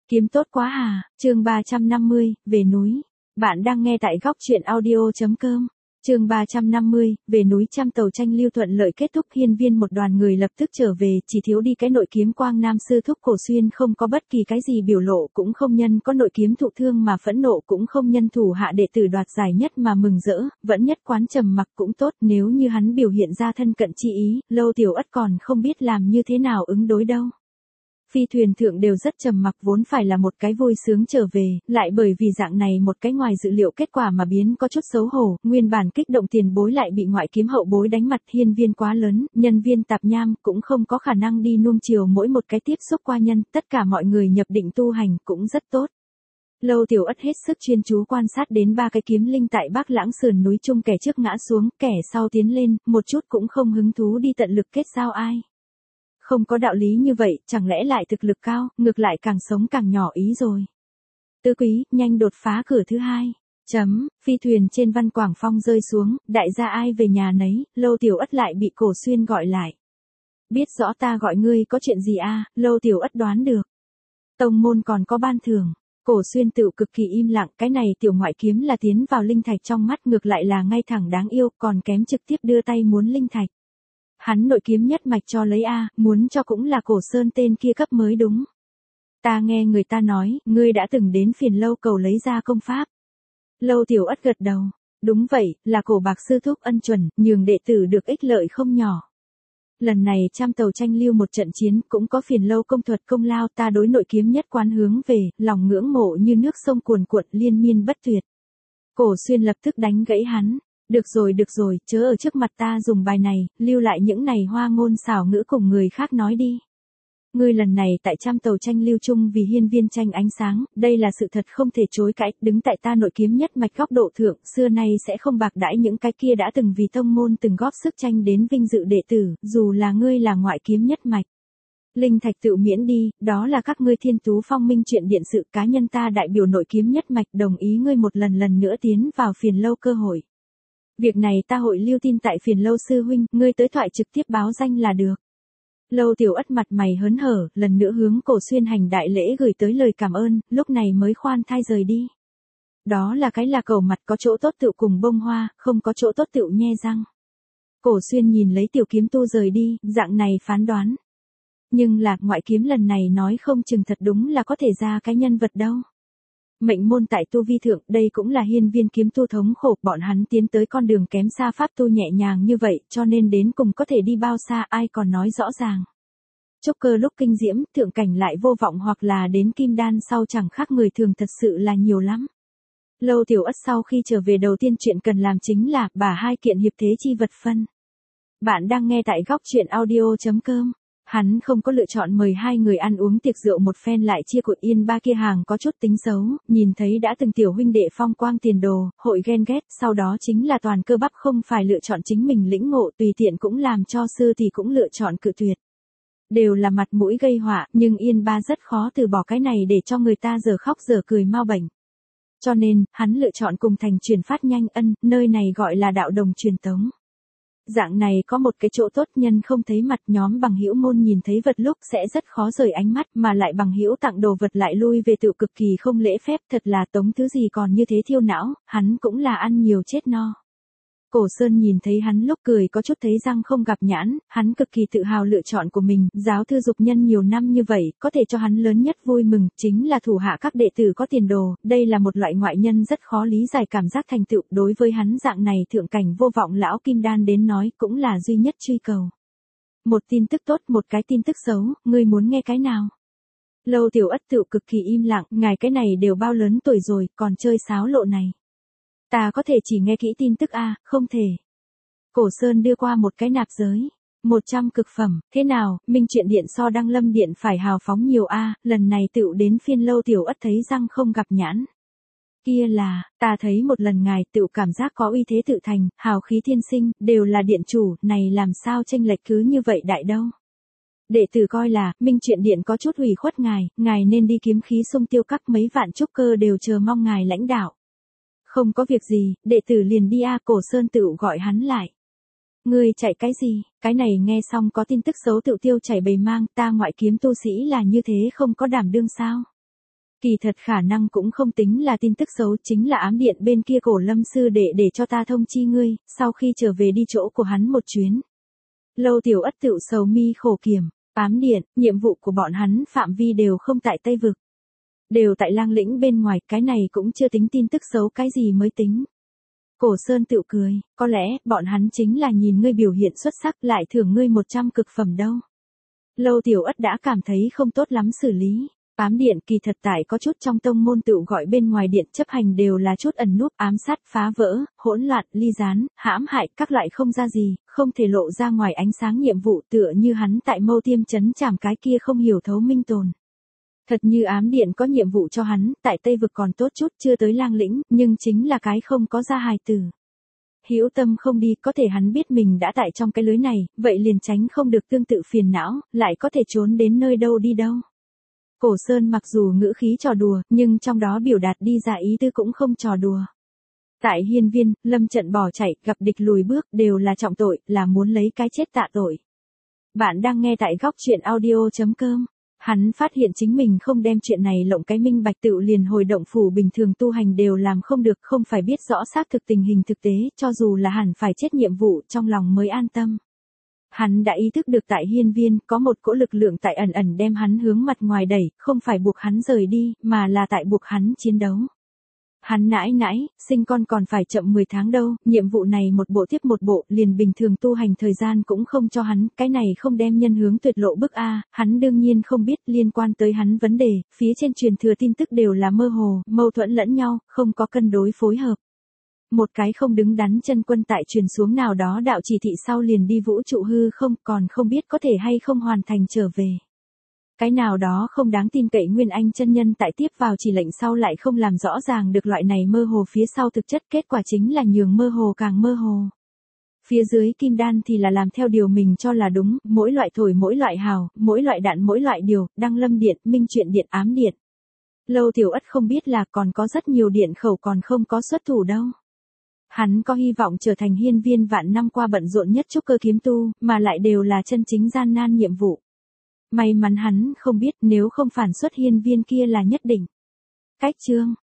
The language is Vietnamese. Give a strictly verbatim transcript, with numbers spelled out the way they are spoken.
Kiếm tốt quá à, chương ba trăm năm mươi, về núi. Bạn đang nghe tại góc truyện audio.com. Chương ba trăm năm mươi, về núi. Trăm tàu tranh lưu thuận lợi kết thúc, hiên viên một đoàn người lập tức trở về, chỉ thiếu đi cái nội kiếm quang nam sư thúc. Cổ Xuyên không có bất kỳ cái gì biểu lộ, cũng không nhân có nội kiếm thụ thương mà phẫn nộ, cũng không nhân thủ hạ đệ tử đoạt giải nhất mà mừng rỡ, vẫn nhất quán trầm mặc cũng tốt. Nếu như hắn biểu hiện ra thân cận chi ý, Lâu Tiểu Ất còn không biết làm như thế nào ứng đối đâu. Phi thuyền thượng đều rất trầm mặc, vốn phải là một cái vui sướng trở về, lại bởi vì dạng này một cái ngoài dự liệu kết quả mà biến có chút xấu hổ. Nguyên bản kích động tiền bối lại bị ngoại kiếm hậu bối đánh mặt. Hiên viên quá lớn, nhân viên tạp nham cũng không có khả năng đi nuông chiều mỗi một cái tiếp xúc qua nhân, tất cả mọi người nhập định tu hành cũng rất tốt. Lâu Tiểu Ất hết sức chuyên chú quan sát đến ba cái kiếm linh tại Bắc Lãng sườn núi chung, kẻ trước ngã xuống, kẻ sau tiến lên, một chút cũng không hứng thú đi tận lực kết giao ai. Không có đạo lý như vậy, chẳng lẽ lại thực lực cao, ngược lại càng sống càng nhỏ ý rồi. Tứ quý, nhanh đột phá cửa thứ hai. Chấm, phi thuyền trên văn quảng phong rơi xuống, đại gia ai về nhà nấy. Lâu Tiểu Ất lại bị Cổ Xuyên gọi lại. Biết rõ ta gọi ngươi có chuyện gì a? Lâu Tiểu Ất đoán được. Tông môn còn có ban thưởng. Cổ Xuyên tự cực kỳ im lặng, cái này tiểu ngoại kiếm là tiến vào linh thạch trong mắt, ngược lại là ngay thẳng đáng yêu, còn kém trực tiếp đưa tay muốn linh thạch. Hắn nội kiếm nhất mạch cho lấy a, muốn cho cũng là Cổ Sơn tên kia cấp mới đúng. Ta nghe người ta nói, ngươi đã từng đến phiền lâu cầu lấy ra công pháp. Lâu Tiểu Ất gật đầu. Đúng vậy, là Cổ bạc sư thúc ân chuẩn, nhường đệ tử được ích lợi không nhỏ. Lần này trăm tàu tranh lưu một trận chiến, cũng có phiền lâu công thuật công lao, ta đối nội kiếm nhất quán hướng về, lòng ngưỡng mộ như nước sông cuồn cuộn liên miên bất tuyệt. Cổ Xuyên lập tức đánh gãy hắn. Được rồi được rồi, chớ ở trước mặt ta dùng bài này, lưu lại những này hoa ngôn xảo ngữ cùng người khác nói đi. Ngươi lần này tại trăm tàu tranh lưu chung vì hiên viên tranh ánh sáng, đây là sự thật không thể chối cãi, đứng tại ta nội kiếm nhất mạch góc độ thượng, xưa nay sẽ không bạc đãi những cái kia đã từng vì tông môn từng góp sức tranh đến vinh dự đệ tử, dù là ngươi là ngoại kiếm nhất mạch. Linh thạch tự miễn đi, đó là các ngươi Thiên Tú Phong Minh chuyện điện sự, cá nhân ta đại biểu nội kiếm nhất mạch đồng ý ngươi một lần lần nữa tiến vào phiền lâu cơ hội. Việc này ta hội lưu tin tại phiền lâu sư huynh, ngươi tới thoại trực tiếp báo danh là được. Lâu Tiểu Ất mặt mày hớn hở, lần nữa hướng Cổ Xuyên hành đại lễ gửi tới lời cảm ơn, lúc này mới khoan thai rời đi. Đó là cái là cầu mặt, có chỗ tốt tựu cùng bông hoa, không có chỗ tốt tựu nhe răng. Cổ Xuyên nhìn lấy tiểu kiếm tu rời đi, dạng này phán đoán. Nhưng là, ngoại kiếm lần này nói không chừng thật đúng là có thể ra cái nhân vật đâu. Mệnh môn tại tu vi thượng, đây cũng là hiên viên kiếm tu thống khổ, bọn hắn tiến tới con đường kém xa pháp tu nhẹ nhàng như vậy, cho nên đến cùng có thể đi bao xa ai còn nói rõ ràng. Trúc cơ lúc kinh diễm, thượng cảnh lại vô vọng, hoặc là đến kim đan sau chẳng khác người thường, thật sự là nhiều lắm. Lâu Tiểu Ất sau khi trở về đầu tiên chuyện cần làm chính là bả hai kiện hiệp thế chi vật phân. Bạn đang nghe tại góc truyện audio.com. Hắn không có lựa chọn mời hai người ăn uống tiệc rượu một phen lại chia cột yên ba kia hàng có chút tính xấu, nhìn thấy đã từng tiểu huynh đệ phong quang tiền đồ, hội ghen ghét, sau đó chính là toàn cơ bắp không phải lựa chọn chính mình lĩnh ngộ, tùy tiện cũng làm cho sư thì cũng lựa chọn cự tuyệt. Đều là mặt mũi gây họa, nhưng yên ba rất khó từ bỏ cái này để cho người ta giờ khóc giờ cười mau bệnh. Cho nên, hắn lựa chọn cùng thành truyền phát nhanh ân, nơi này gọi là đạo đồng truyền tống. Dạng này có một cái chỗ tốt, nhân không thấy mặt, nhóm bằng hữu môn nhìn thấy vật lúc sẽ rất khó rời ánh mắt, mà lại bằng hữu tặng đồ vật lại lui về tự cực kỳ không lễ phép, thật là tống thứ gì còn như thế thiêu não, hắn cũng là ăn nhiều chết no. Cổ Sơn nhìn thấy hắn lúc cười có chút thấy răng không gặp nhãn, hắn cực kỳ tự hào lựa chọn của mình, giáo thư dục nhân nhiều năm như vậy, có thể cho hắn lớn nhất vui mừng, chính là thủ hạ các đệ tử có tiền đồ, đây là một loại ngoại nhân rất khó lý giải cảm giác thành tựu, đối với hắn dạng này thượng cảnh vô vọng lão kim đan đến nói, cũng là duy nhất truy cầu. Một tin tức tốt, một cái tin tức xấu, ngươi muốn nghe cái nào? Lâu Tiểu Ất tự cực kỳ im lặng, ngài cái này đều bao lớn tuổi rồi, còn chơi sáo lộ này. Ta có thể chỉ nghe kỹ tin tức a, không thể. Cổ Sơn đưa qua một cái nạp giới. một trăm cực phẩm, thế nào, Minh Truyện Điện so Đăng Lâm Điện phải hào phóng nhiều a, lần này tựu đến phiên Lâu Tiểu Ất thấy răng không gặp nhãn. Kia là, ta thấy một lần ngài tựu cảm giác có uy thế tự thành, hào khí thiên sinh, đều là điện chủ, này làm sao chênh lệch cứ như vậy đại đâu. Đệ tử coi là, Minh Truyện Điện có chút ủy khuất ngài, ngài nên đi kiếm khí sung tiêu các mấy vạn trúc cơ đều chờ mong ngài lãnh đạo. Không có việc gì, đệ tử liền đi a. Cổ Sơn tự gọi hắn lại. Ngươi chạy cái gì, cái này nghe xong có tin tức xấu tự tiêu chảy bầy mang, ta ngoại kiếm tu sĩ là như thế không có đảm đương sao. Kỳ thật khả năng cũng không tính là tin tức xấu, chính là ám điện bên kia Cổ Lâm sư đệ để cho ta thông chi ngươi, sau khi trở về đi chỗ của hắn một chuyến. Lâu Tiểu Ất tựu sầu mi khổ kiểm, ám điện, nhiệm vụ của bọn hắn phạm vi đều không tại Tây Vực. Đều tại Lang Lĩnh bên ngoài, cái này cũng chưa tính tin tức xấu, cái gì mới tính. Cổ Sơn tựu cười, có lẽ, bọn hắn chính là nhìn ngươi biểu hiện xuất sắc lại thưởng ngươi một trăm cực phẩm đâu. Lâu Tiểu Ất đã cảm thấy không tốt lắm xử lý. Ám điện kỳ thật tại có chút trong tông môn tựu gọi bên ngoài điện chấp hành đều là chút ẩn núp, ám sát, phá vỡ, hỗn loạn, ly gián, hãm hại, các loại không ra gì, không thể lộ ra ngoài ánh sáng nhiệm vụ, tựa như hắn tại Mâu Tiêm trấn trảm cái kia không hiểu thấu minh tồn. Thật như ám điện có nhiệm vụ cho hắn, tại Tây Vực còn tốt chút, chưa tới Lang Lĩnh, nhưng chính là cái không có ra hài tử. Hữu tâm không đi, có thể hắn biết mình đã tại trong cái lưới này, vậy liền tránh không được tương tự phiền não, lại có thể trốn đến nơi đâu đi đâu. Cổ Sơn mặc dù ngữ khí trò đùa, nhưng trong đó biểu đạt đi ra ý tư cũng không trò đùa. Tại hiên viên, lâm trận bỏ chạy, gặp địch lùi bước, đều là trọng tội, là muốn lấy cái chết tạ tội. Bạn đang nghe tại góc truyện audio chấm com. Hắn phát hiện chính mình không đem chuyện này lộng cái minh bạch tựu liền hồi động phủ bình thường tu hành đều làm không được, không phải biết rõ xác thực tình hình thực tế, cho dù là hẳn phải chết nhiệm vụ trong lòng mới an tâm. Hắn đã ý thức được tại hiên viên có một cỗ lực lượng tại ẩn ẩn đem hắn hướng mặt ngoài đẩy, không phải buộc hắn rời đi, mà là tại buộc hắn chiến đấu. Hắn nãi nãi, sinh con còn phải chậm mười tháng đâu, nhiệm vụ này một bộ tiếp một bộ, liền bình thường tu hành thời gian cũng không cho hắn, cái này không đem nhân hướng tuyệt lộ bức a, hắn đương nhiên không biết liên quan tới hắn vấn đề, phía trên truyền thừa tin tức đều là mơ hồ, mâu thuẫn lẫn nhau, không có cân đối phối hợp. Một cái không đứng đắn chân quân tại truyền xuống nào đó đạo chỉ thị sau liền đi vũ trụ hư không, còn không biết có thể hay không hoàn thành trở về. Cái nào đó không đáng tin cậy Nguyên Anh chân nhân tại tiếp vào chỉ lệnh sau lại không làm rõ ràng được loại này mơ hồ phía sau thực chất, kết quả chính là nhường mơ hồ càng mơ hồ. Phía dưới kim đan thì là làm theo điều mình cho là đúng, mỗi loại thổi mỗi loại hào, mỗi loại đạn mỗi loại điều, đăng lâm điện, minh truyện điện, ám điện. Lâu Tiểu Ất không biết là còn có rất nhiều điện khẩu còn không có xuất thủ đâu. Hắn có hy vọng trở thành hiên viên vạn năm qua bận rộn nhất trúc cơ kiếm tu, mà lại đều là chân chính gian nan nhiệm vụ. May mắn hắn không biết, nếu không phản xuất hiên viên kia là nhất định. Cách chương